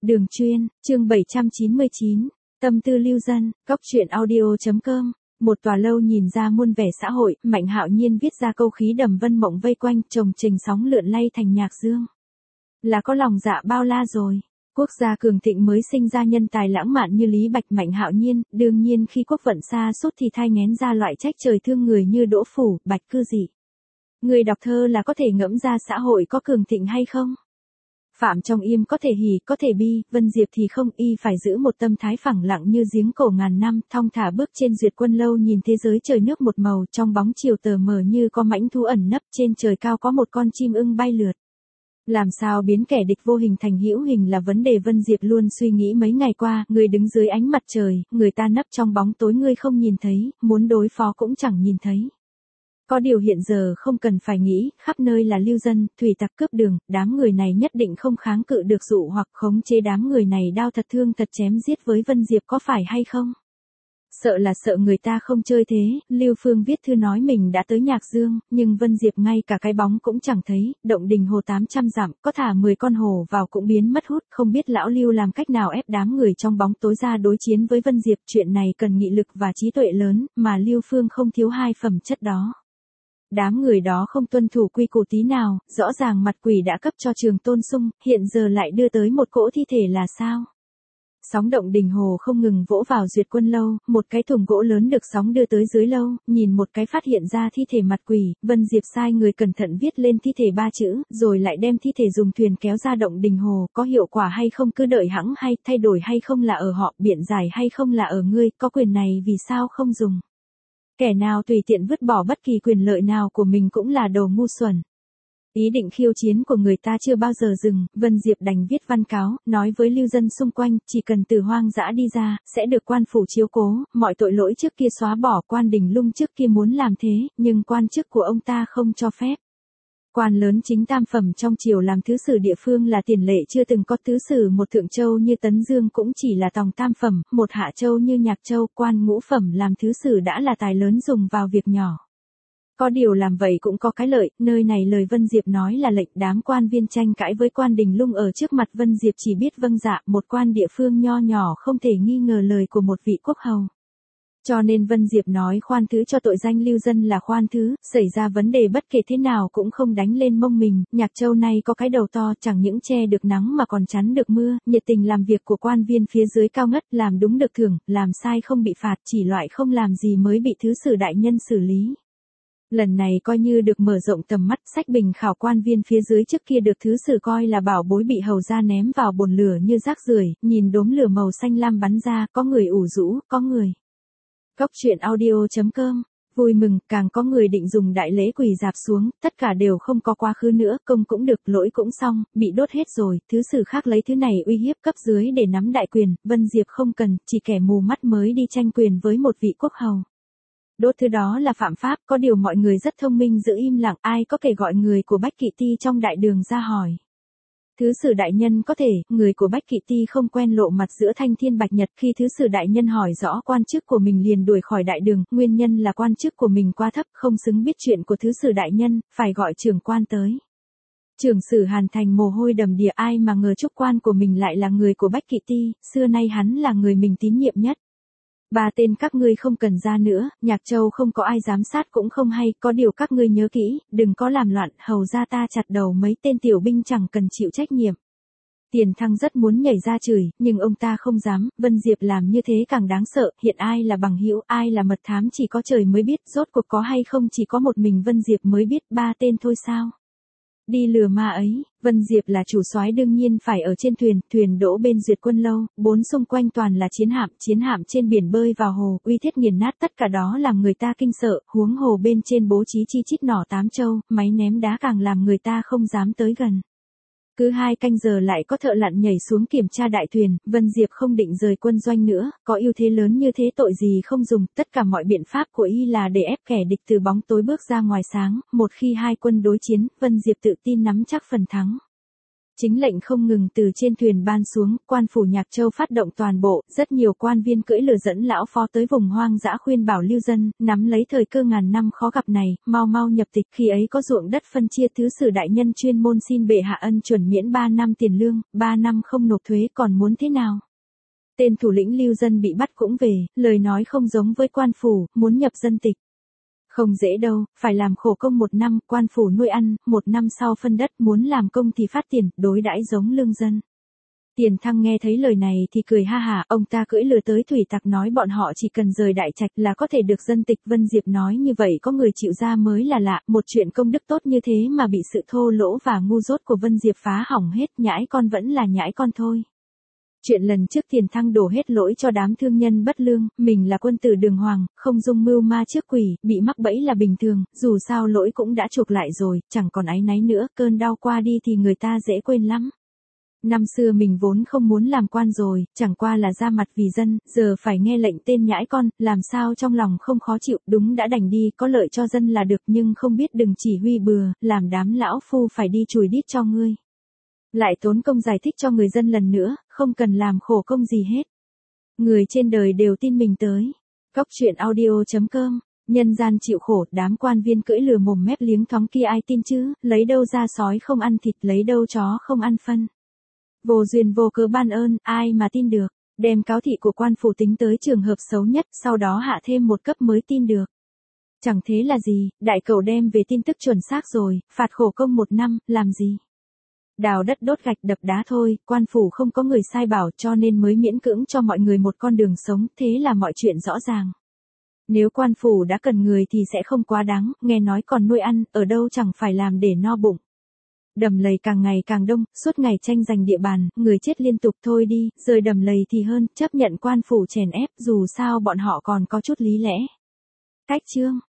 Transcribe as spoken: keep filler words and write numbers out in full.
Đường chuyên, chương bảy trăm chín mươi chín, tâm tư lưu dân, góc truyện audio.com. Một tòa lâu nhìn ra muôn vẻ xã hội, Mạnh Hạo Nhiên viết ra câu khí đầm vân mộng vây quanh, chồng trình sóng lượn lay thành nhạc dương. Là có lòng dạ bao la rồi. Quốc gia cường thịnh mới sinh ra nhân tài lãng mạn như Lý Bạch. Mạnh Hạo Nhiên, đương nhiên khi quốc vận xa suốt thì thai nghén ra loại trách trời thương người như Đỗ Phủ, Bạch Cư Dị. Người đọc thơ là có thể ngẫm ra xã hội có cường thịnh hay không? Phạm trong im có thể hỉ, có thể bi, Vân Diệp thì không, y phải giữ một tâm thái phẳng lặng như giếng cổ ngàn năm, thong thả bước trên duyệt quân lâu, nhìn thế giới trời nước một màu, trong bóng chiều tờ mờ như có mãnh thú ẩn nấp, trên trời cao có một con chim ưng bay lượt. Làm sao biến kẻ địch vô hình thành hữu hình là vấn đề Vân Diệp luôn suy nghĩ mấy ngày qua. Người đứng dưới ánh mặt trời, người ta nấp trong bóng tối, ngươi không nhìn thấy, muốn đối phó cũng chẳng nhìn thấy. Có điều hiện giờ không cần phải nghĩ, khắp nơi là lưu dân, thủy tặc cướp đường, đám người này nhất định không kháng cự được dụ hoặc khống chế đám người này đao thật thương thật chém giết với Vân Diệp, có phải hay không? Sợ là sợ người ta không chơi thế. Lưu Phương viết thư nói mình đã tới Nhạc Dương, nhưng Vân Diệp ngay cả cái bóng cũng chẳng thấy. Động đình hồ tám trăm dặm, có thả mười con hồ vào cũng biến mất hút. Không biết lão Lưu làm cách nào ép đám người trong bóng tối ra đối chiến với Vân Diệp. Chuyện này cần nghị lực và trí tuệ lớn, mà Lưu Phương không thiếu hai phẩm chất đó. Đám người đó không tuân thủ quy củ tí nào, rõ ràng mặt quỷ đã cấp cho Trường Tôn Sung, hiện giờ lại đưa tới một cỗ thi thể là sao? Sóng động đình hồ không ngừng vỗ vào duyệt quân lâu, một cái thùng gỗ lớn được sóng đưa tới dưới lâu, nhìn một cái phát hiện ra thi thể mặt quỷ, Vân Diệp sai người cẩn thận viết lên thi thể ba chữ, rồi lại đem thi thể dùng thuyền kéo ra động đình hồ, có hiệu quả hay không cứ đợi hẵng hay, thay đổi hay không là ở họ, biện giải hay không là ở ngươi, có quyền này vì sao không dùng. Kẻ nào tùy tiện vứt bỏ bất kỳ quyền lợi nào của mình cũng là đồ ngu xuẩn. Ý định khiêu chiến của người ta chưa bao giờ dừng, Vân Diệp đành viết văn cáo, nói với lưu dân xung quanh, chỉ cần từ hoang dã đi ra, sẽ được quan phủ chiếu cố, mọi tội lỗi trước kia xóa bỏ. Quan Đình Lung trước kia muốn làm thế, nhưng quan chức của ông ta không cho phép. Quan lớn chính tam phẩm trong triều làm thứ sử địa phương là tiền lệ, chưa từng có thứ sử một thượng châu như Tấn Dương cũng chỉ là tòng tam phẩm, một hạ châu như Nhạc Châu. Quan ngũ phẩm làm thứ sử đã là tài lớn dùng vào việc nhỏ. Có điều làm vậy cũng có cái lợi, nơi này lời Vân Diệp nói là lệnh, đám quan viên tranh cãi với Quan Đình Lung ở trước mặt Vân Diệp chỉ biết vâng dạ, một quan địa phương nho nhỏ không thể nghi ngờ lời của một vị quốc hầu. Cho nên Vân Diệp nói khoan thứ cho tội danh lưu dân là khoan thứ, xảy ra vấn đề bất kể thế nào cũng không đánh lên mông mình. Nhạc Châu này có cái đầu to, chẳng những che được nắng mà còn chắn được mưa, nhiệt tình làm việc của quan viên phía dưới cao ngất, làm đúng được thưởng, làm sai không bị phạt, chỉ loại không làm gì mới bị thứ sử đại nhân xử lý. Lần này coi như được mở rộng tầm mắt, sách bình khảo quan viên phía dưới trước kia được thứ sử coi là bảo bối bị hầu ra ném vào bồn lửa như rác rưởi, nhìn đốm lửa màu xanh lam bắn ra, có người ủ rũ, có người. Góc truyện audio.com, vui mừng, càng có người định dùng đại lễ quỳ dạp xuống, tất cả đều không có quá khứ nữa, công cũng được, lỗi cũng xong, bị đốt hết rồi, thứ sử khác lấy thứ này uy hiếp cấp dưới để nắm đại quyền, Vân Diệp không cần, chỉ kẻ mù mắt mới đi tranh quyền với một vị quốc hầu. Đốt thứ đó là phạm pháp, có điều mọi người rất thông minh giữ im lặng, ai có thể gọi người của Bách Kỵ Ti trong đại đường ra hỏi. Thứ sử đại nhân có thể, người của Bách Kỵ Ti không quen lộ mặt giữa thanh thiên bạch nhật, khi thứ sử đại nhân hỏi rõ quan chức của mình liền đuổi khỏi đại đường, nguyên nhân là quan chức của mình quá thấp, không xứng biết chuyện của thứ sử đại nhân, phải gọi trưởng quan tới. Trưởng sử Hàn Thành mồ hôi đầm đìa, ai mà ngờ trúc quan của mình lại là người của Bách Kỵ Ti, xưa nay hắn là người mình tín nhiệm nhất. Ba tên các ngươi không cần ra nữa, Nhạc Châu không có ai giám sát cũng không hay, có điều các ngươi nhớ kỹ, đừng có làm loạn, hầu ra ta chặt đầu mấy tên tiểu binh chẳng cần chịu trách nhiệm. Tiền Thăng rất muốn nhảy ra chửi, nhưng ông ta không dám, Vân Diệp làm như thế càng đáng sợ, hiện ai là bằng hữu, ai là mật thám chỉ có trời mới biết, rốt cuộc có hay không chỉ có một mình Vân Diệp mới biết, ba tên thôi sao? Đi lừa ma ấy, Vân Diệp là chủ soái đương nhiên phải ở trên thuyền, thuyền đỗ bên duyệt quân lâu, bốn xung quanh toàn là chiến hạm, chiến hạm trên biển bơi vào hồ, uy thiết nghiền nát tất cả đó làm người ta kinh sợ, huống hồ bên trên bố trí chi chít nỏ tám châu, máy ném đá càng làm người ta không dám tới gần. Cứ hai canh giờ lại có thợ lặn nhảy xuống kiểm tra đại thuyền, Vân Diệp không định rời quân doanh nữa, có ưu thế lớn như thế tội gì không dùng, tất cả mọi biện pháp của y là để ép kẻ địch từ bóng tối bước ra ngoài sáng, một khi hai quân đối chiến, Vân Diệp tự tin nắm chắc phần thắng. Chính lệnh không ngừng từ trên thuyền ban xuống, quan phủ Nhạc Châu phát động toàn bộ, rất nhiều quan viên cưỡi lừa dẫn lão phó tới vùng hoang dã khuyên bảo lưu dân, nắm lấy thời cơ ngàn năm khó gặp này, mau mau nhập tịch, khi ấy có ruộng đất phân chia, thứ sử đại nhân chuyên môn xin bệ hạ ân chuẩn miễn ba năm tiền lương, ba năm không nộp thuế, còn muốn thế nào? Tên thủ lĩnh lưu dân bị bắt cũng về, lời nói không giống với quan phủ, muốn nhập dân tịch. Không dễ đâu, phải làm khổ công một năm, quan phủ nuôi ăn, một năm sau phân đất, muốn làm công thì phát tiền, đối đãi giống lương dân. Tiền Thăng nghe thấy lời này thì cười ha hả, ông ta cưỡi lừa tới thủy tặc nói bọn họ chỉ cần rời Đại Trạch là có thể được dân tịch. Vân Diệp nói như vậy có người chịu ra mới là lạ, một chuyện công đức tốt như thế mà bị sự thô lỗ và ngu dốt của Vân Diệp phá hỏng hết, nhãi con vẫn là nhãi con thôi. Chuyện lần trước Tiền Thăng đổ hết lỗi cho đám thương nhân bất lương, mình là quân tử đường hoàng, không dung mưu ma trước quỷ, bị mắc bẫy là bình thường, dù sao lỗi cũng đã chuộc lại rồi, chẳng còn áy náy nữa, cơn đau qua đi thì người ta dễ quên lắm. Năm xưa mình vốn không muốn làm quan rồi, chẳng qua là ra mặt vì dân, giờ phải nghe lệnh tên nhãi con, làm sao trong lòng không khó chịu, đúng đã đành đi, có lợi cho dân là được nhưng không biết đừng chỉ huy bừa, làm đám lão phu phải đi chùi đít cho ngươi. Lại tốn công giải thích cho người dân lần nữa, không cần làm khổ công gì hết. Người trên đời đều tin mình tới. Cóc truyện audio chấm com, nhân gian chịu khổ, đám quan viên cưỡi lừa mồm mép liếng thoáng kia ai tin chứ, lấy đâu ra sói không ăn thịt, lấy đâu chó không ăn phân. Vô duyên vô cớ ban ơn, ai mà tin được, đem cáo thị của quan phủ tính tới trường hợp xấu nhất, sau đó hạ thêm một cấp mới tin được. Chẳng thế là gì, đại cẩu đem về tin tức chuẩn xác rồi, phạt khổ công một năm, làm gì? Đào đất đốt gạch đập đá thôi, quan phủ không có người sai bảo cho nên mới miễn cưỡng cho mọi người một con đường sống, thế là mọi chuyện rõ ràng. Nếu quan phủ đã cần người thì sẽ không quá đáng, nghe nói còn nuôi ăn, ở đâu chẳng phải làm để no bụng. Đầm lầy càng ngày càng đông, suốt ngày tranh giành địa bàn, người chết liên tục, thôi đi, rời đầm lầy thì hơn, chấp nhận quan phủ chèn ép, dù sao bọn họ còn có chút lý lẽ. Cách chương